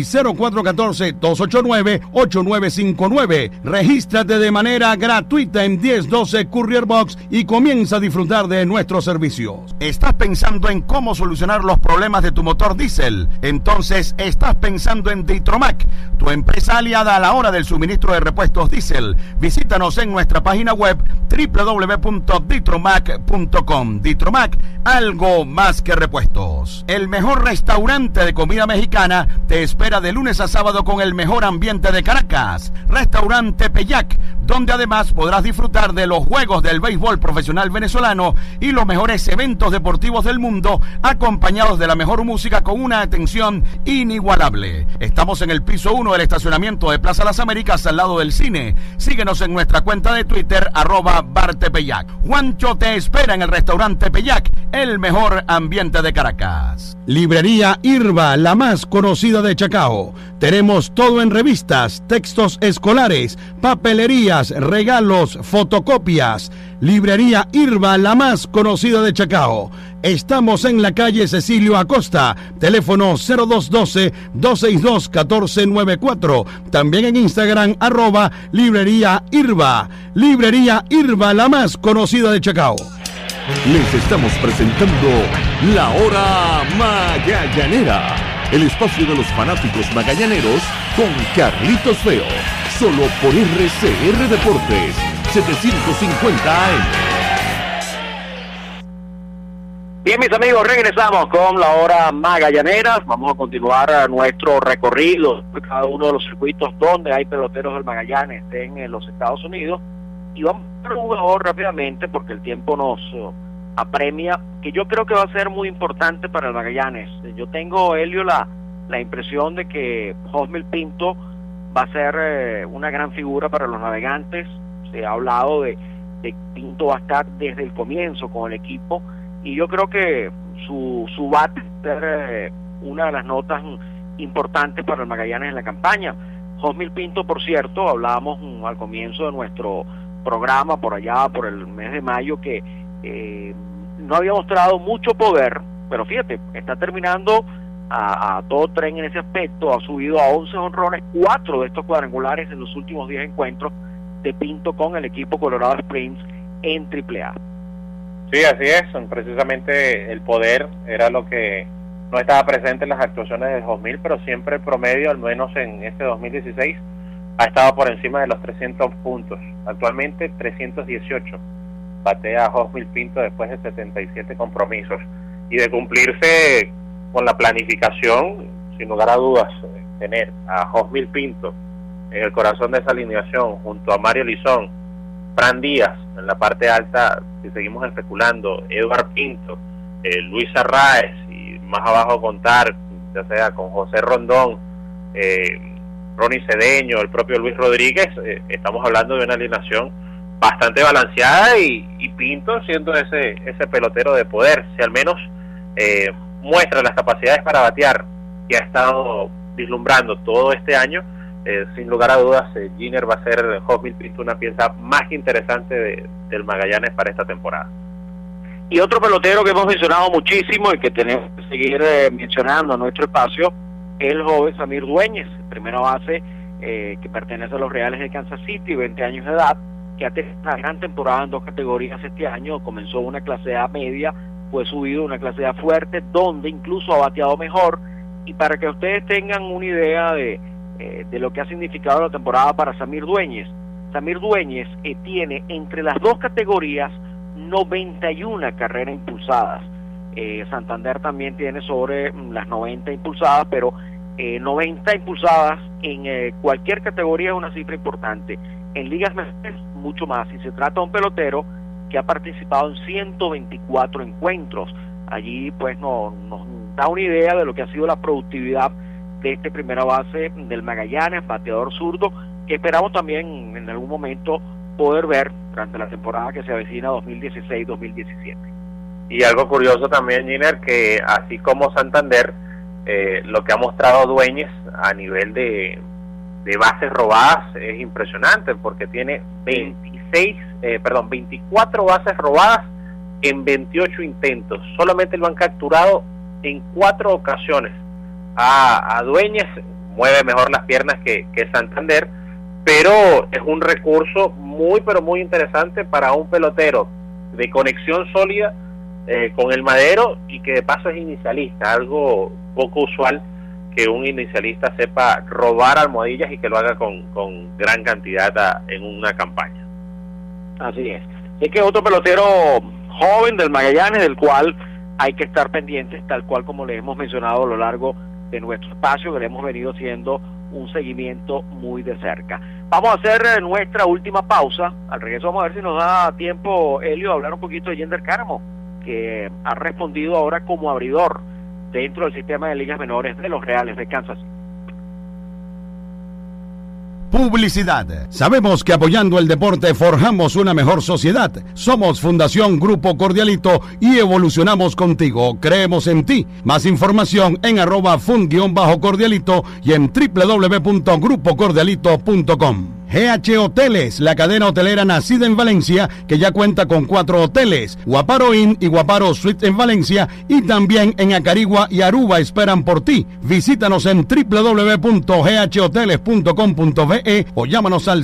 0414-289-8959. Regístrate de manera gratuita en 1012 Courier Box y comienza a disfrutar de nuestros servicios. ¿Estás pensando en cómo solucionar los problemas de tu motor diésel? Entonces estás pensando en Ditromac, tu empresa aliada a la hora del suministro de repuestos diésel. Visítanos en nuestra página web www.ditromac.com. Ditromac, algo más que repuestos. El mejor restaurante de comida mexicana te espera de lunes a sábado con el mejor ambiente de Caracas. Restaurante Peyac, donde además podrás disfrutar de los juegos del béisbol profesional venezolano y los mejores eventos deportivos del mundo, acompañados de la mejor música con una atención inigualable. Estamos en el piso 1 del estacionamiento de Plaza Las Américas, al lado del cine. Síguenos en nuestra cuenta de Twitter, @BartePeyac. Juancho te espera en el restaurante Peyac, el mejor ambiente de Caracas. Librería Irba, la más conocida de Chacao. Tenemos todo en revistas, textos escolares, papelerías, regalos, fotocopias. Librería Irba, la más conocida de Chacao. Estamos en la calle Cecilio Acosta, teléfono 0212-262-1494. También en Instagram, @Librería Irba. Librería Irba, la más conocida de Chacao. Les estamos presentando La Hora Magallanera, el espacio de los fanáticos magallaneros con Carlitos Feo, solo por RCR Deportes, 750 AM. Bien, mis amigos, regresamos con La Hora Magallanera. Vamos a continuar nuestro recorrido de cada uno de los circuitos donde hay peloteros del Magallanes en los Estados Unidos. Y vamos a ver un jugador rápidamente porque el tiempo nos apremia, que yo creo que va a ser muy importante para el Magallanes. Yo tengo, Helio, la impresión de que Josmil Pinto va a ser una gran figura para los Navegantes. Se ha hablado de Pinto va a estar desde el comienzo con el equipo y yo creo que su bate va a ser una de las notas importantes para el Magallanes en la campaña. Josmil Pinto, por cierto, hablábamos al comienzo de nuestro programa por allá por el mes de mayo que no había mostrado mucho poder, pero fíjate, está terminando a todo tren en ese aspecto, ha subido a 11 jonrones, 4 de estos cuadrangulares en los últimos 10 encuentros de Pinto con el equipo Colorado Springs en AAA. Sí, así es, precisamente el poder era lo que no estaba presente en las actuaciones del 2000, pero siempre el promedio, al menos en este 2016, ha estado por encima de los 300 puntos, actualmente 318, batea a Josmil Pinto después de 77 compromisos, y de cumplirse con la planificación, sin lugar a dudas, tener a Josmil Pinto en el corazón de esa alineación, junto a Mario Lizón, Fran Díaz en la parte alta, si seguimos especulando, Eduard Pinto, Luis Arraez, y más abajo contar, ya sea con José Rondón, Ronnie Cedeño, el propio Luis Rodríguez, estamos hablando de una alineación bastante balanceada, y Pinto siendo ese pelotero de poder, si al menos muestra las capacidades para batear que ha estado vislumbrando todo este año, sin lugar a dudas, Giner va a ser Josmil Pinto una pieza más que interesante del Magallanes para esta temporada. Y otro pelotero que hemos mencionado muchísimo y que tenemos que seguir mencionando en nuestro espacio es el joven Samir Dueñez, primera base que pertenece a los Reales de Kansas City, 20 años de edad, que ha tenido una gran temporada en 2 categorías este año. Comenzó una clase A media, fue subido a una clase A fuerte, donde incluso ha bateado mejor. Y para que ustedes tengan una idea de lo que ha significado la temporada para Samir Dueñez tiene entre las 2 categorías 91 carreras impulsadas. Santander también tiene sobre las 90 impulsadas, pero 90 impulsadas en cualquier categoría es una cifra importante. En ligas menores mucho más, y se trata de un pelotero que ha participado en 124 encuentros. Allí pues nos da una idea de lo que ha sido la productividad de este primera base del Magallanes, bateador zurdo, que esperamos también en algún momento poder ver durante la temporada que se avecina 2016-2017. Y algo curioso también, Giner, que así como Santander, lo que ha mostrado Dueñez a nivel de bases robadas es impresionante, porque tiene 24 bases robadas en 28 intentos. Solamente lo han capturado en 4 ocasiones. A Dueñez mueve mejor las piernas que Santander, pero es un recurso muy pero muy interesante para un pelotero de conexión sólida con el madero, y que de paso es inicialista, algo poco usual que un inicialista sepa robar almohadillas y que lo haga con gran cantidad en una campaña. Así es. Es que otro pelotero joven del Magallanes, del cual hay que estar pendientes, tal cual como le hemos mencionado a lo largo de nuestro espacio, que le hemos venido haciendo un seguimiento muy de cerca. Vamos a hacer nuestra última pausa. Al regreso vamos a ver si nos da tiempo, Helio, a hablar un poquito de Yender Cáramo, que ha respondido ahora como abridor dentro del sistema de ligas menores de los Reales de Kansas City. Publicidad. Sabemos que apoyando el deporte forjamos una mejor sociedad. Somos Fundación Grupo Cordialito y evolucionamos contigo. Creemos en ti. Más información en @fund_cordialito y en www.grupocordialito.com. GH Hoteles, la cadena hotelera nacida en Valencia, que ya cuenta con 4 hoteles, Guaparo Inn y Guaparo Suite en Valencia, y también en Acarigua y Aruba esperan por ti. Visítanos en www.ghhoteles.com.be o llámanos al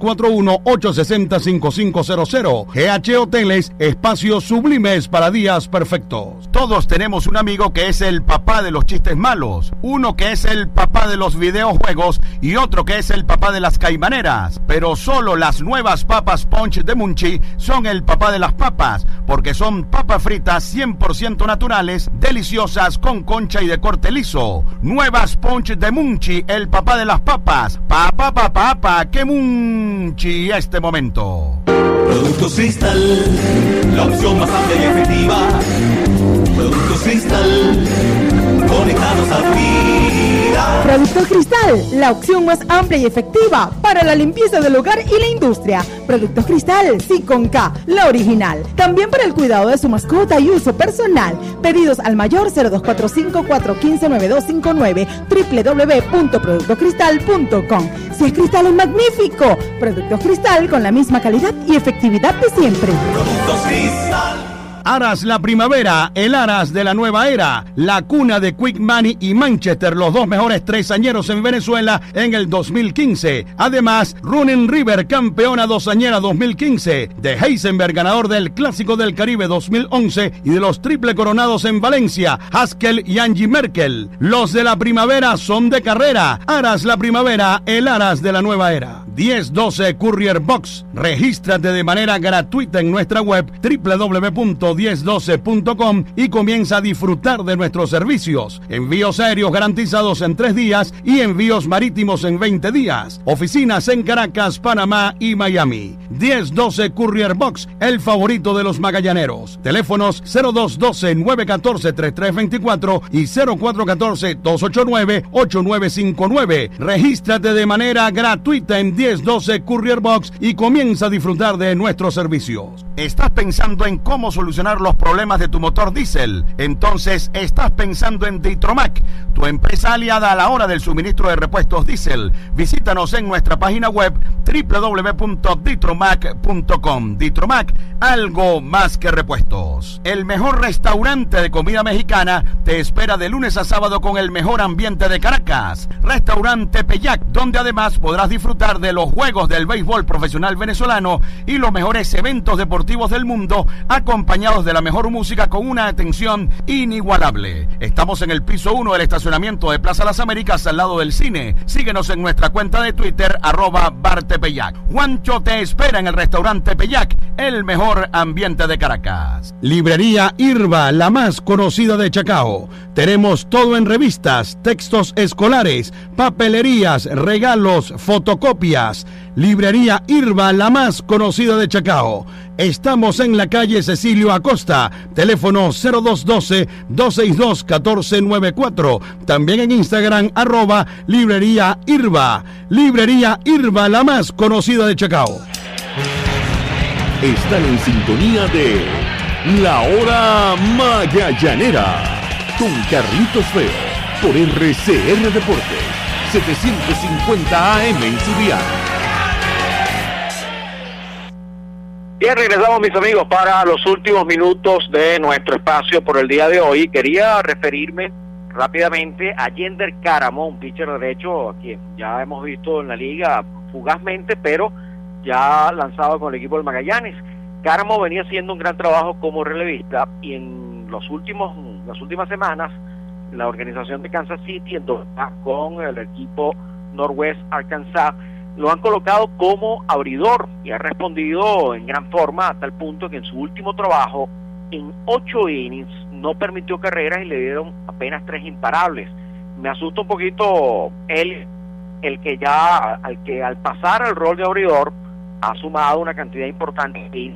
0241-860-5500. GH Hoteles, espacios sublimes para días perfectos. Todos tenemos un amigo que es el papá de los chistes malos, uno que es el papá de los videojuegos y otro que es el papá de las caimaneras. Pero solo las nuevas papas Punch de Munchi son el papá de las papas, porque son papas fritas 100% naturales, deliciosas, con concha y de corte liso. Nuevas Punch de Munchi, el papá de las papas. Papá, que Munchi este momento. Productos Cristal, la opción más amplia y efectiva. Productos Cristal, conectados a tu vida. Productos Cristal, la opción más amplia y efectiva para la limpieza del hogar y la industria. Productos Cristal, sí con K, la original. También para el cuidado de su mascota y uso personal. Pedidos al mayor 0245-415-9259, www.productoscristal.com. Si es cristal es magnífico. Productos Cristal con la misma calidad y efectividad de siempre. Productos Cristal. Aras la primavera, el Aras de la nueva era, la cuna de Quick Money y Manchester, los dos mejores tresañeros en Venezuela en el 2015. Además, Running River, campeona dosañera 2015, de Heisenberg, ganador del Clásico del Caribe 2011 y de los triple coronados en Valencia, Haskell y Angie Merkel. Los de la primavera son de carrera. Aras la primavera, el Aras de la nueva era. 1012 Courier Box. Regístrate de manera gratuita en nuestra web www.1012.com y comienza a disfrutar de nuestros servicios. Envíos aéreos garantizados en 3 días y envíos marítimos en 20 días. Oficinas en Caracas, Panamá y Miami. 1012 Courier Box, el favorito de los magallaneros. Teléfonos 0212-914-3324 y 0414-289-8959. Regístrate de manera gratuita en 1012 Courier Box y comienza a disfrutar de nuestros servicios. ¿Estás pensando en cómo solucionar los problemas de tu motor diésel? Entonces estás pensando en Ditromac, tu empresa aliada a la hora del suministro de repuestos diésel. Visítanos en nuestra página web www.ditromac.com. Ditromac, algo más que repuestos. El mejor restaurante de comida mexicana te espera de lunes a sábado con el mejor ambiente de Caracas. Restaurante Peyac, donde además podrás disfrutar de los juegos del béisbol profesional venezolano y los mejores eventos deportivos del mundo, acompañados de la mejor música con una atención inigualable. Estamos en el piso 1 del estacionamiento de Plaza Las Américas, al lado del cine. Síguenos en nuestra cuenta de Twitter, @Bartepeyac. Juancho te espera en el restaurante Peyac, el mejor ambiente de Caracas. Librería Irba, la más conocida de Chacao. Tenemos todo en revistas, textos escolares, papelerías, regalos, fotocopias. Librería Irba, la más conocida de Chacao. Estamos en la calle Cecilio Acosta, teléfono 0212-262-1494. También en Instagram, @Librería Irba. Librería Irba, la más conocida de Chacao. Están en sintonía de La Hora Magallanera con Carlitos Feo por RCR Deportes 750 AM en su dial. Bien, regresamos, mis amigos, para los últimos minutos de nuestro espacio por el día de hoy. Quería referirme rápidamente a Yender Cáramo, un pitcher derecho a quien ya hemos visto en la liga fugazmente, pero ya lanzado con el equipo del Magallanes. Cáramo venía haciendo un gran trabajo como relevista y en las últimas semanas la organización de Kansas City, con el equipo Northwest Arkansas, lo han colocado como abridor y ha respondido en gran forma, a tal punto que en su último trabajo, en 8 innings, no permitió carreras y le dieron apenas 3 imparables. Me asusta un poquito el que ya, al pasar al rol de abridor, ha sumado una cantidad importante de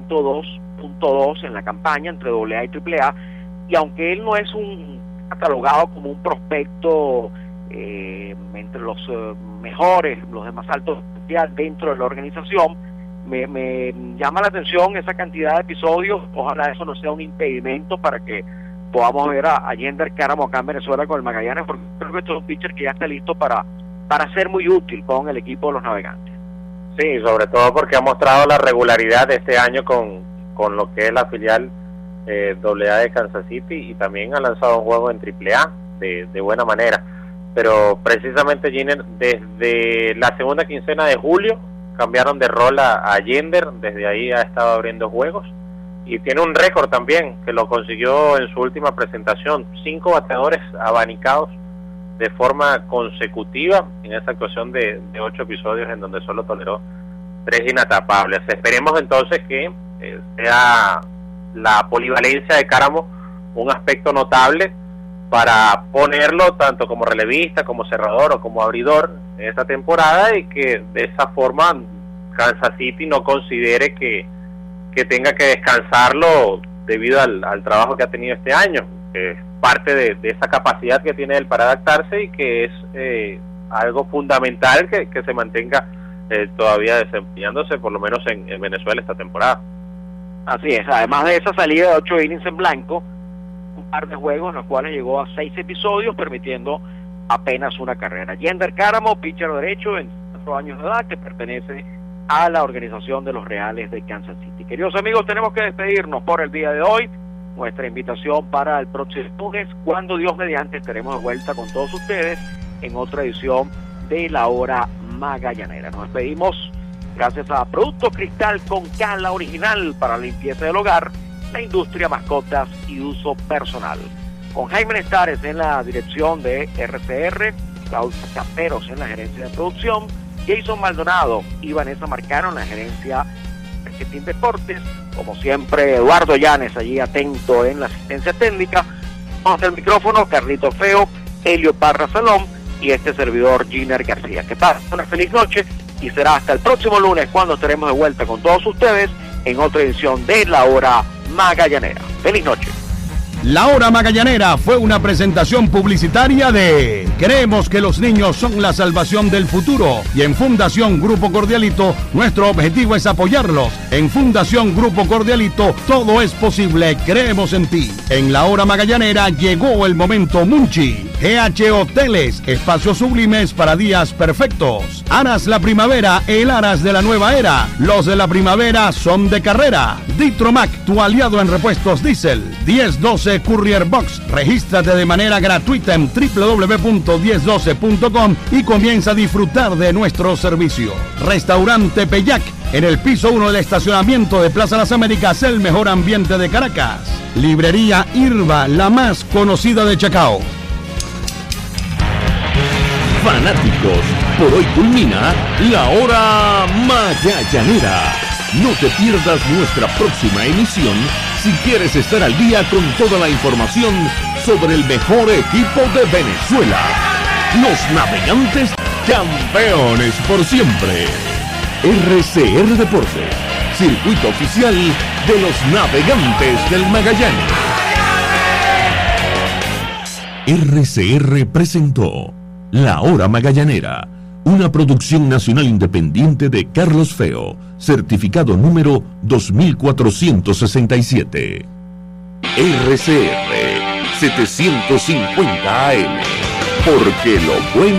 102.2 en la campaña entre AA y AAA, y aunque él no es un catalogado como un prospecto entre los mejores, los de más alto dentro de la organización, me llama la atención esa cantidad de episodios. Ojalá eso no sea un impedimento para que podamos ver a Yender Cáramo acá en Venezuela con el Magallanes, porque creo que este es un pitcher que ya está listo para ser muy útil con el equipo de los Navegantes. Sí, sobre todo porque ha mostrado la regularidad de este año con lo que es la filial AA de Kansas City, y también ha lanzado un juego en AAA de buena manera. Pero precisamente Giner, desde la segunda quincena de julio cambiaron de rol a Yender, desde ahí ha estado abriendo juegos y tiene un récord también que lo consiguió en su última presentación: 5 bateadores abanicados de forma consecutiva en esta actuación de 8 episodios en donde solo toleró 3 inatapables. Esperemos entonces que sea la polivalencia de Cáramo un aspecto notable para ponerlo tanto como relevista, como cerrador o como abridor en esta temporada, y que de esa forma Kansas City no considere que tenga que descansarlo debido al trabajo que ha tenido este año. Es parte de esa capacidad que tiene él para adaptarse, y que es algo fundamental que se mantenga todavía desempeñándose, por lo menos en Venezuela esta temporada. Así es, además de esa salida de 8 innings en blanco, un par de juegos en los cuales llegó a 6 episodios, permitiendo apenas una carrera. Yender Cáramo, pitcher derecho, 24 años de edad, que pertenece a la organización de los Reales de Kansas City. Queridos amigos, tenemos que despedirnos por el día de hoy. Nuestra invitación para el próximo lunes, cuando Dios mediante estaremos de vuelta con todos ustedes en otra edición de La Hora Magallanera. Nos despedimos gracias a Productos Cristal con K, la original para la limpieza del hogar, la industria, mascotas y uso personal. Con Jaime Nestares en la dirección de RCR, Raúl Caperos en la gerencia de producción, Jason Maldonado y Vanessa Marcano en la gerencia de Marketing Deportes. Como siempre, Eduardo Llanes allí atento en la asistencia técnica. Vamos al micrófono, Carlitos Feo, Helio Parra Salón y este servidor Giner García. Que pasen una feliz noche y será hasta el próximo lunes cuando estaremos de vuelta con todos ustedes en otra edición de La Hora Magallanera. Feliz noche. La Hora Magallanera fue una presentación publicitaria de Creemos que los niños son la salvación del futuro y en Fundación Grupo Cordialito nuestro objetivo es apoyarlos. En Fundación Grupo Cordialito todo es posible, creemos en ti. En La Hora Magallanera llegó el momento Munchi, GH Hoteles, espacios sublimes para días perfectos. Aras la primavera, el Aras de la nueva era. Los de la primavera son de carrera. Ditromac, tu aliado en repuestos diésel. 1012 Courier Box. Regístrate de manera gratuita en www.1012.com y comienza a disfrutar de nuestro servicio. Restaurante Peyac, en el piso 1 del estacionamiento de Plaza Las Américas, el mejor ambiente de Caracas. Librería Irba, la más conocida de Chacao. Fanáticos, por hoy culmina La Hora Magallanera. No te pierdas nuestra próxima emisión si quieres estar al día con toda la información sobre el mejor equipo de Venezuela. Los Navegantes, campeones por siempre. RCR Deportes, circuito oficial de los Navegantes del Magallanes. RCR presentó La Hora Magallanera, una producción nacional independiente de Carlos Feo, certificado número 2467. RCR 750 AM, porque lo bueno